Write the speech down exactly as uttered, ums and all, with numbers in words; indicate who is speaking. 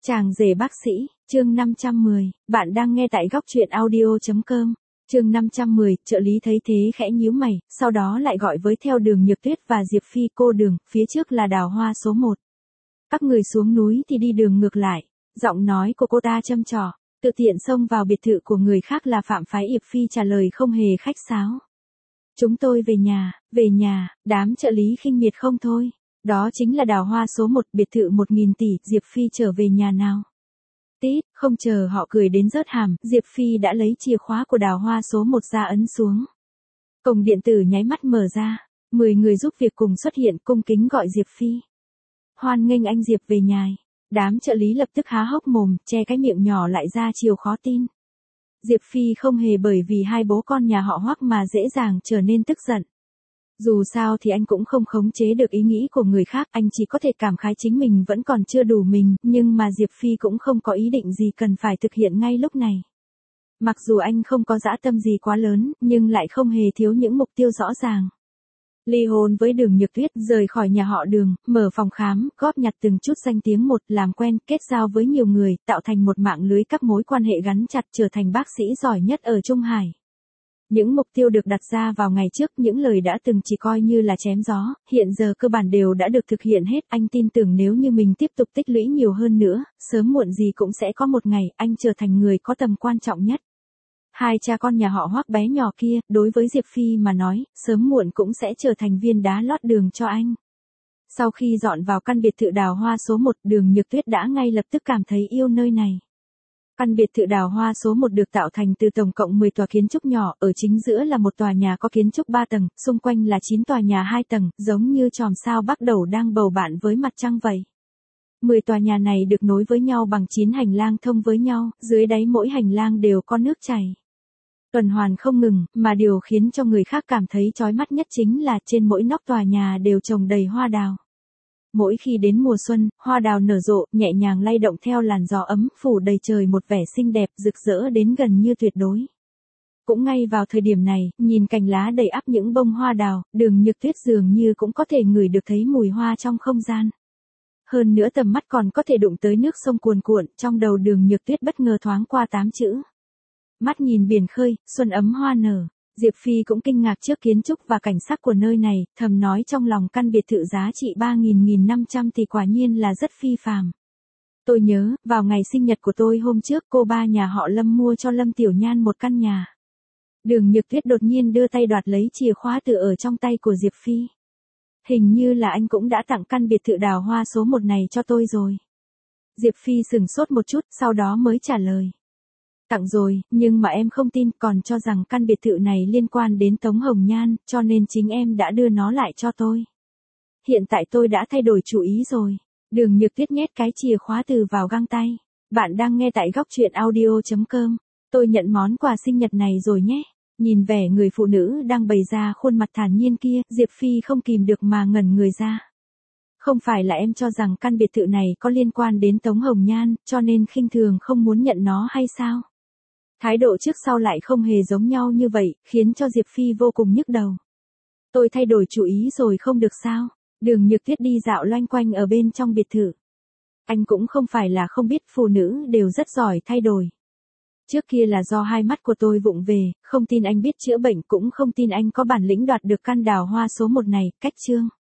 Speaker 1: Chàng rể bác sĩ, chương năm trăm mười, bạn đang nghe tại góc truyện audio.com. Chương năm trăm mười, trợ lý thấy thế khẽ nhíu mày, sau đó lại gọi với theo Đường Nhược Tuyết và Diệp Phi cô Đường, phía trước là đào hoa số một. Các người xuống núi thì đi đường ngược lại, giọng nói của cô ta châm chọc, tự tiện xông vào biệt thự của người khác là phạm phái. Diệp Phi trả lời không hề khách sáo. Chúng tôi về nhà, về nhà, đám trợ lý khinh miệt không thôi. Đó chính là đào hoa số một, biệt thự một nghìn tỷ, Diệp Phi trở về nhà nào. Tít, không chờ họ cười đến rớt hàm, Diệp Phi đã lấy chìa khóa của đào hoa số một ra ấn xuống. Cổng điện tử nháy mắt mở ra, mười người giúp việc cùng xuất hiện cung kính gọi Diệp Phi. Hoan nghênh anh Diệp về nhà. Đám trợ lý lập tức há hốc mồm, che cái miệng nhỏ lại ra chiều khó tin. Diệp Phi không hề bởi vì hai bố con nhà họ Hoắc mà dễ dàng trở nên tức giận. Dù sao thì anh cũng không khống chế được ý nghĩ của người khác, anh chỉ có thể cảm khái chính mình vẫn còn chưa đủ mình, nhưng mà Diệp Phi cũng không có ý định gì cần phải thực hiện ngay lúc này. Mặc dù anh không có dã tâm gì quá lớn, nhưng lại không hề thiếu những mục tiêu rõ ràng. Ly hôn với Đường Nhược Tuyết, rời khỏi nhà họ Đường, mở phòng khám, góp nhặt từng chút danh tiếng một, làm quen, kết giao với nhiều người, tạo thành một mạng lưới các mối quan hệ gắn chặt, trở thành bác sĩ giỏi nhất ở Trung Hải. Những mục tiêu được đặt ra vào ngày trước, những lời đã từng chỉ coi như là chém gió, hiện giờ cơ bản đều đã được thực hiện hết. Anh tin tưởng nếu như mình tiếp tục tích lũy nhiều hơn nữa, sớm muộn gì cũng sẽ có một ngày, anh trở thành người có tầm quan trọng nhất. Hai cha con nhà họ Hoắc bé nhỏ kia, đối với Diệp Phi mà nói, sớm muộn cũng sẽ trở thành viên đá lót đường cho anh. Sau khi dọn vào căn biệt thự đào hoa số một, Đường Nhược Tuyết đã ngay lập tức cảm thấy yêu nơi này. Căn biệt thự đào hoa số một được tạo thành từ tổng cộng mười tòa kiến trúc nhỏ, ở chính giữa là một tòa nhà có kiến trúc ba tầng, xung quanh là chín tòa nhà hai tầng, giống như chòm sao Bắc Đẩu đang bầu bạn với mặt trăng vậy. mười tòa nhà này được nối với nhau bằng chín hành lang thông với nhau, dưới đáy mỗi hành lang đều có nước chảy. Tuần hoàn không ngừng, mà điều khiến cho người khác cảm thấy chói mắt nhất chính là trên mỗi nóc tòa nhà đều trồng đầy hoa đào. Mỗi khi đến mùa xuân, hoa đào nở rộ, nhẹ nhàng lay động theo làn gió ấm, phủ đầy trời một vẻ xinh đẹp, rực rỡ đến gần như tuyệt đối. Cũng ngay vào thời điểm này, nhìn cành lá đầy ắp những bông hoa đào, Đường Nhược Tuyết dường như cũng có thể ngửi được thấy mùi hoa trong không gian. Hơn nữa tầm mắt còn có thể đụng tới nước sông cuồn cuộn, trong đầu Đường Nhược Tuyết bất ngờ thoáng qua tám chữ. Mắt nhìn biển khơi, xuân ấm hoa nở. Diệp Phi cũng kinh ngạc trước kiến trúc và cảnh sắc của nơi này, thầm nói trong lòng căn biệt thự giá trị ba nghìn năm trăm tỷ quả nhiên là rất phi phàm. Tôi nhớ, vào ngày sinh nhật của tôi hôm trước, cô ba nhà họ Lâm mua cho Lâm Tiểu Nhan một căn nhà. Đường Nhược Tuyết đột nhiên đưa tay đoạt lấy chìa khóa từ ở trong tay của Diệp Phi. Hình như là anh cũng đã tặng căn biệt thự đào hoa số một này cho tôi rồi. Diệp Phi sừng sốt một chút, sau đó mới trả lời. Tặng rồi, nhưng mà em không tin, còn cho rằng căn biệt thự này liên quan đến Tống Hồng Nhan, cho nên chính em đã đưa nó lại cho tôi. Hiện tại tôi đã thay đổi chủ ý rồi. Đường Nhược Tuyết nhét cái chìa khóa từ vào găng tay. Bạn đang nghe tại góc truyện audio.com. Tôi nhận món quà sinh nhật này rồi nhé. Nhìn vẻ người phụ nữ đang bày ra khuôn mặt thản nhiên kia, Diệp Phi không kìm được mà ngẩn người ra. Không phải là em cho rằng căn biệt thự này có liên quan đến Tống Hồng Nhan, cho nên khinh thường không muốn nhận nó hay sao? Thái độ trước sau lại không hề giống nhau như vậy, khiến cho Diệp Phi vô cùng nhức đầu. Tôi thay đổi chủ ý rồi không được sao? Đường Nhược Tuyết đi dạo loanh quanh ở bên trong biệt thự. Anh cũng không phải là không biết, phụ nữ đều rất giỏi thay đổi. Trước kia là do hai mắt của tôi vụng về, không tin anh biết chữa bệnh, cũng không tin anh có bản lĩnh đoạt được căn đào hoa số một này. Cách chương.